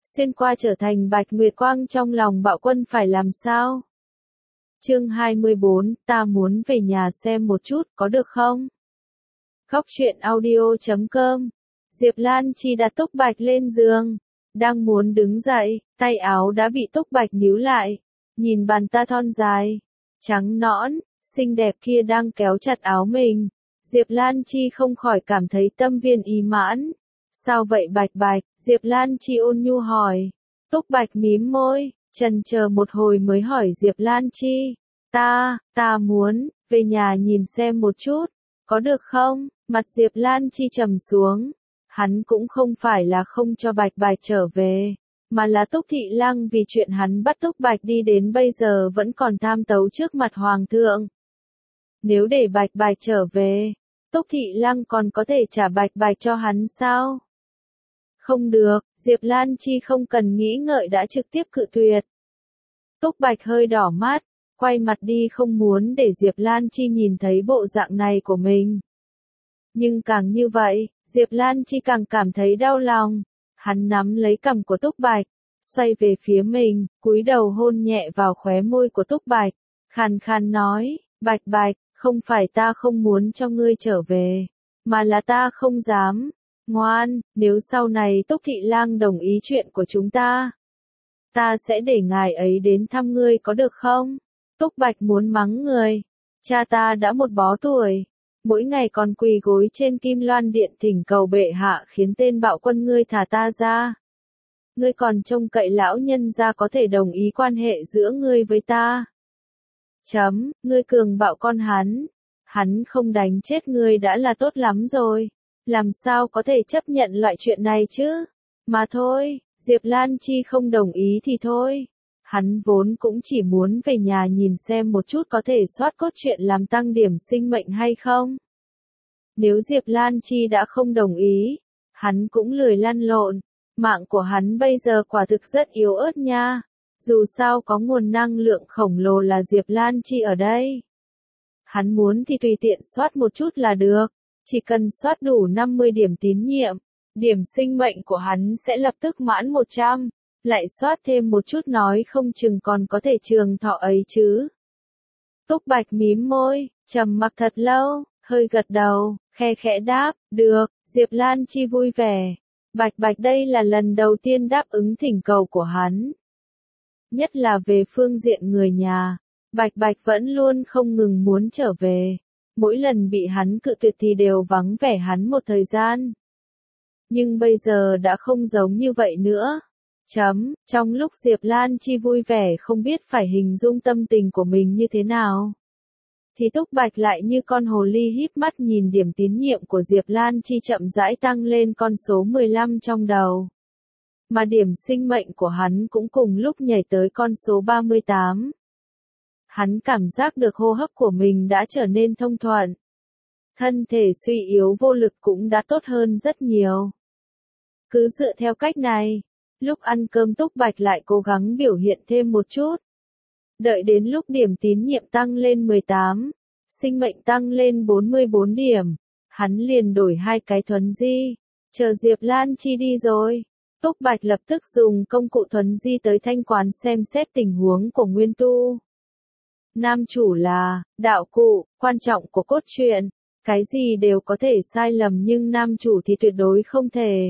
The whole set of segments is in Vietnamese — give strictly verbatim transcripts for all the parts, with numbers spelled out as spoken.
xuyên qua trở thành Bạch Nguyệt Quang trong lòng Bạo Quân phải làm sao? Chương hai mươi bốn, ta muốn về nhà xem một chút, có được không? Góc truyện audio chấm com. Diệp Lan Chi đặt Túc Bạch lên giường, đang muốn đứng dậy, tay áo đã bị Túc Bạch níu lại. Nhìn bàn ta thon dài, trắng nõn, xinh đẹp kia đang kéo chặt áo mình, Diệp Lan Chi không khỏi cảm thấy tâm viên ý mãn. Sao vậy Bạch Bạch? Diệp Lan Chi ôn nhu hỏi. Túc Bạch mím môi, chần chờ một hồi mới hỏi Diệp Lan Chi. Ta, ta muốn, về nhà nhìn xem một chút, có được không? Mặt Diệp Lan Chi trầm xuống. Hắn cũng không phải là không cho Bạch Bạch trở về, mà là Túc Thị Lăng vì chuyện hắn bắt Túc Bạch đi đến bây giờ vẫn còn tham tấu trước mặt Hoàng thượng. Nếu để Bạch Bạch trở về, Túc Thị Lăng còn có thể trả Bạch Bạch cho hắn sao? Không được, Diệp Lan Chi không cần nghĩ ngợi đã trực tiếp cự tuyệt. Túc Bạch hơi đỏ mắt, quay mặt đi không muốn để Diệp Lan Chi nhìn thấy bộ dạng này của mình. Nhưng càng như vậy, Diệp Lan Chi càng cảm thấy đau lòng. Hắn nắm lấy cằm của Túc Bạch, xoay về phía mình, cúi đầu hôn nhẹ vào khóe môi của Túc Bạch, khàn khàn nói, Bạch Bạch, không phải ta không muốn cho ngươi trở về, mà là ta không dám. Ngoan, nếu sau này Túc Thị Lang đồng ý chuyện của chúng ta, ta sẽ để ngài ấy đến thăm ngươi có được không? Túc Bạch muốn mắng người. Cha ta đã một bó tuổi, mỗi ngày còn quỳ gối trên Kim Loan Điện thỉnh cầu bệ hạ khiến tên Bạo Quân ngươi thả ta ra. Ngươi còn trông cậy lão nhân gia có thể đồng ý quan hệ giữa ngươi với ta. Chấm, ngươi cường bạo con hắn. Hắn không đánh chết ngươi đã là tốt lắm rồi. Làm sao có thể chấp nhận loại chuyện này chứ? Mà thôi, Diệp Lan Chi không đồng ý thì thôi. Hắn vốn cũng chỉ muốn về nhà nhìn xem một chút có thể soát cốt truyện làm tăng điểm sinh mệnh hay không. Nếu Diệp Lan Chi đã không đồng ý, hắn cũng lười lăn lộn. Mạng của hắn bây giờ quả thực rất yếu ớt nha. Dù sao có nguồn năng lượng khổng lồ là Diệp Lan Chi ở đây. Hắn muốn thì tùy tiện soát một chút là được. Chỉ cần soát đủ năm mươi điểm tín nhiệm, điểm sinh mệnh của hắn sẽ lập tức mãn một trăm. Lại soát thêm một chút nói không chừng còn có thể trường thọ ấy chứ. Túc Bạch mím môi, trầm mặc thật lâu, hơi gật đầu, khe khẽ đáp, được, Diệp Lan Chi vui vẻ. Bạch Bạch đây là lần đầu tiên đáp ứng thỉnh cầu của hắn. Nhất là về phương diện người nhà, Bạch Bạch vẫn luôn không ngừng muốn trở về. Mỗi lần bị hắn cự tuyệt thì đều vắng vẻ hắn một thời gian. Nhưng bây giờ đã không giống như vậy nữa. Chấm, trong lúc Diệp Lan Chi vui vẻ không biết phải hình dung tâm tình của mình như thế nào, thì Túc Bạch lại như con hồ ly híp mắt nhìn điểm tín nhiệm của Diệp Lan Chi chậm rãi tăng lên con số mười lăm trong đầu. Mà điểm sinh mệnh của hắn cũng cùng lúc nhảy tới con số ba mươi tám. Hắn cảm giác được hô hấp của mình đã trở nên thông thuận. Thân thể suy yếu vô lực cũng đã tốt hơn rất nhiều. Cứ dựa theo cách này, lúc ăn cơm Túc Bạch lại cố gắng biểu hiện thêm một chút. Đợi đến lúc điểm tín nhiệm tăng lên mười tám, sinh mệnh tăng lên bốn mươi bốn điểm, hắn liền đổi hai cái thuấn di. Chờ Diệp Lan Chi đi rồi, Túc Bạch lập tức dùng công cụ thuấn di tới thanh quán xem xét tình huống của Nguyên Tu. Nam chủ là đạo cụ, quan trọng của cốt truyện, cái gì đều có thể sai lầm nhưng nam chủ thì tuyệt đối không thể.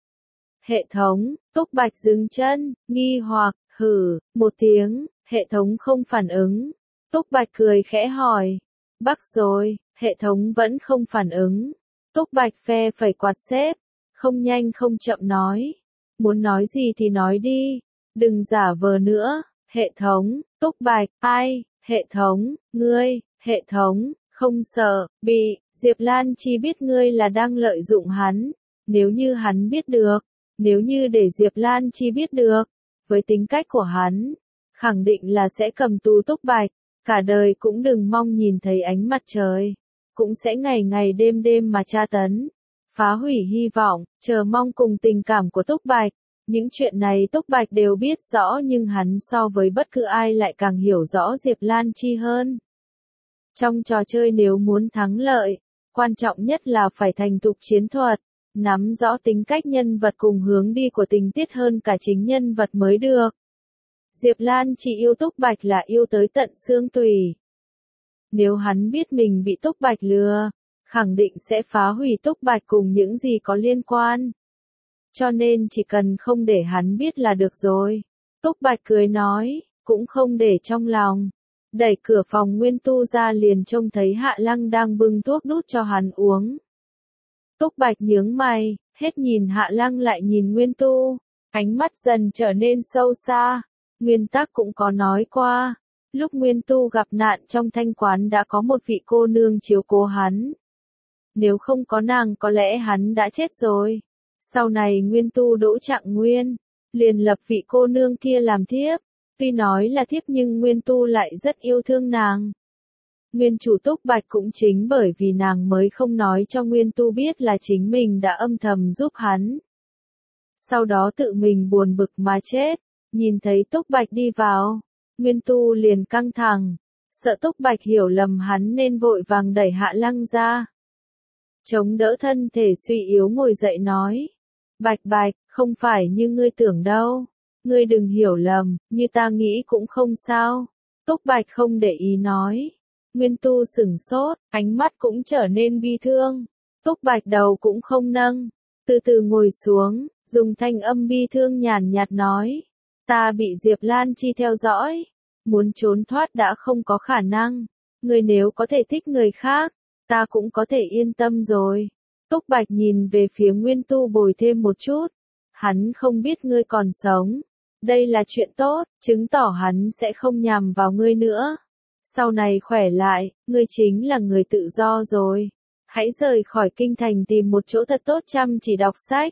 Hệ thống, Túc Bạch dừng chân, nghi hoặc, hử, một tiếng, hệ thống không phản ứng. Túc Bạch cười khẽ hỏi, bắc rồi, hệ thống vẫn không phản ứng. Túc Bạch phe phẩy quạt xếp, không nhanh không chậm nói, muốn nói gì thì nói đi, đừng giả vờ nữa. Hệ thống, Túc Bạch, ai, hệ thống, ngươi, hệ thống, không sợ, bị, Diệp Lan Chi biết ngươi là đang lợi dụng hắn, nếu như hắn biết được. Nếu như để Diệp Lan Chi biết được, với tính cách của hắn, khẳng định là sẽ cầm tù Túc Bạch, cả đời cũng đừng mong nhìn thấy ánh mặt trời, cũng sẽ ngày ngày đêm đêm mà tra tấn, phá hủy hy vọng, chờ mong cùng tình cảm của Túc Bạch. Những chuyện này Túc Bạch đều biết rõ nhưng hắn so với bất cứ ai lại càng hiểu rõ Diệp Lan Chi hơn. Trong trò chơi nếu muốn thắng lợi, quan trọng nhất là phải thành thục chiến thuật. nắm rõ tính cách nhân vật cùng hướng đi của tình tiết hơn cả chính nhân vật mới được. Diệp Lan chỉ yêu Túc Bạch là yêu tới tận xương tủy. Nếu hắn biết mình bị Túc Bạch lừa, khẳng định sẽ phá hủy Túc Bạch cùng những gì có liên quan. Cho nên chỉ cần không để hắn biết là được rồi. Túc Bạch cười nói, cũng không để trong lòng. Đẩy cửa phòng Nguyên Tu ra liền trông thấy Hạ Lăng đang bưng thuốc đút cho hắn uống. Túc Bạch nhướng mày, hết nhìn Hạ Lăng lại nhìn Nguyên Tu, ánh mắt dần trở nên sâu xa. Nguyên Tắc cũng có nói qua, lúc Nguyên Tu gặp nạn trong thanh quán đã có một vị cô nương chiếu cố hắn. Nếu không có nàng có lẽ hắn đã chết rồi. Sau này Nguyên Tu đỗ Trạng Nguyên, liền lập vị cô nương kia làm thiếp. Tuy nói là thiếp nhưng Nguyên Tu lại rất yêu thương nàng. Nguyên chủ Túc Bạch cũng chính bởi vì nàng mới không nói cho Nguyên Tu biết là chính mình đã âm thầm giúp hắn. Sau đó tự mình buồn bực mà chết, nhìn thấy Túc Bạch đi vào, Nguyên Tu liền căng thẳng, sợ Túc Bạch hiểu lầm hắn nên vội vàng đẩy Hạ Lăng ra. Chống đỡ thân thể suy yếu ngồi dậy nói, Bạch Bạch, không phải như ngươi tưởng đâu, ngươi đừng hiểu lầm, như ta nghĩ cũng không sao. Túc Bạch không để ý nói. Nguyên Tu sửng sốt, ánh mắt cũng trở nên bi thương. Túc Bạch đầu cũng không nâng, từ từ ngồi xuống, dùng thanh âm bi thương nhàn nhạt nói. Ta bị Diệp Lan Chi theo dõi, muốn trốn thoát đã không có khả năng. Ngươi nếu có thể thích người khác, ta cũng có thể yên tâm rồi. Túc Bạch nhìn về phía Nguyên Tu bồi thêm một chút. Hắn không biết ngươi còn sống. Đây là chuyện tốt, chứng tỏ hắn sẽ không nhằm vào ngươi nữa. Sau này khỏe lại, ngươi chính là người tự do rồi. Hãy rời khỏi kinh thành tìm một chỗ thật tốt chăm chỉ đọc sách.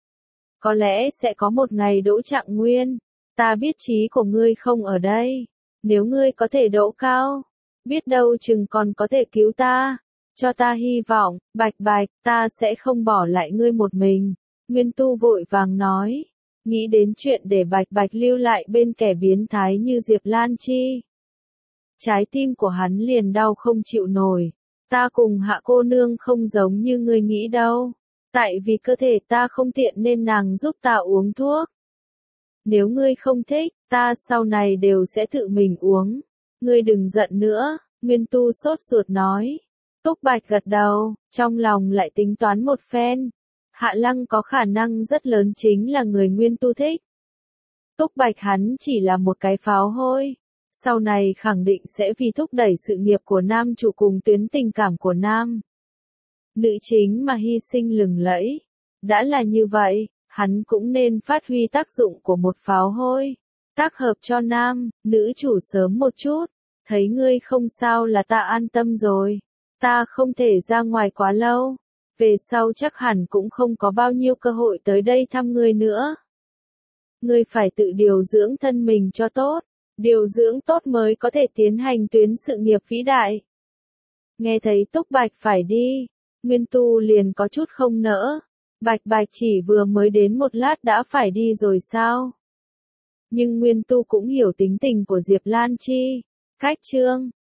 Có lẽ sẽ có một ngày đỗ Trạng Nguyên. Ta biết trí của ngươi không ở đây. Nếu ngươi có thể đỗ cao, biết đâu chừng còn có thể cứu ta. Cho ta hy vọng, Bạch Bạch, ta sẽ không bỏ lại ngươi một mình. Nguyên Tu vội vàng nói. Nghĩ đến chuyện để Bạch Bạch lưu lại bên kẻ biến thái như Diệp Lan Chi. Trái tim của hắn liền đau không chịu nổi. Ta cùng Hạ cô nương không giống như ngươi nghĩ đâu. Tại vì cơ thể ta không tiện nên nàng giúp ta uống thuốc. Nếu ngươi không thích, ta sau này đều sẽ tự mình uống. Ngươi đừng giận nữa, Nguyên Tu sốt ruột nói. Túc Bạch gật đầu, trong lòng lại tính toán một phen. Hạ Lăng có khả năng rất lớn chính là người Nguyên Tu thích. Túc Bạch hắn chỉ là một cái pháo hôi. Sau này khẳng định sẽ vì thúc đẩy sự nghiệp của nam chủ cùng tuyến tình cảm của nam nữ chính mà hy sinh lừng lẫy. Đã là như vậy, hắn cũng nên phát huy tác dụng của một pháo hôi. Tác hợp cho nam, nữ chủ sớm một chút. Thấy ngươi không sao là ta an tâm rồi. Ta không thể ra ngoài quá lâu. Về sau chắc hẳn cũng không có bao nhiêu cơ hội tới đây thăm ngươi nữa. Ngươi phải tự điều dưỡng thân mình cho tốt. Điều dưỡng tốt mới có thể tiến hành tuyến sự nghiệp vĩ đại. Nghe thấy Túc Bạch phải đi, Nguyên Tu liền có chút không nỡ. Bạch Bạch chỉ vừa mới đến một lát đã phải đi rồi sao? Nhưng Nguyên Tu cũng hiểu tính tình của Diệp Lan Chi. Cách chương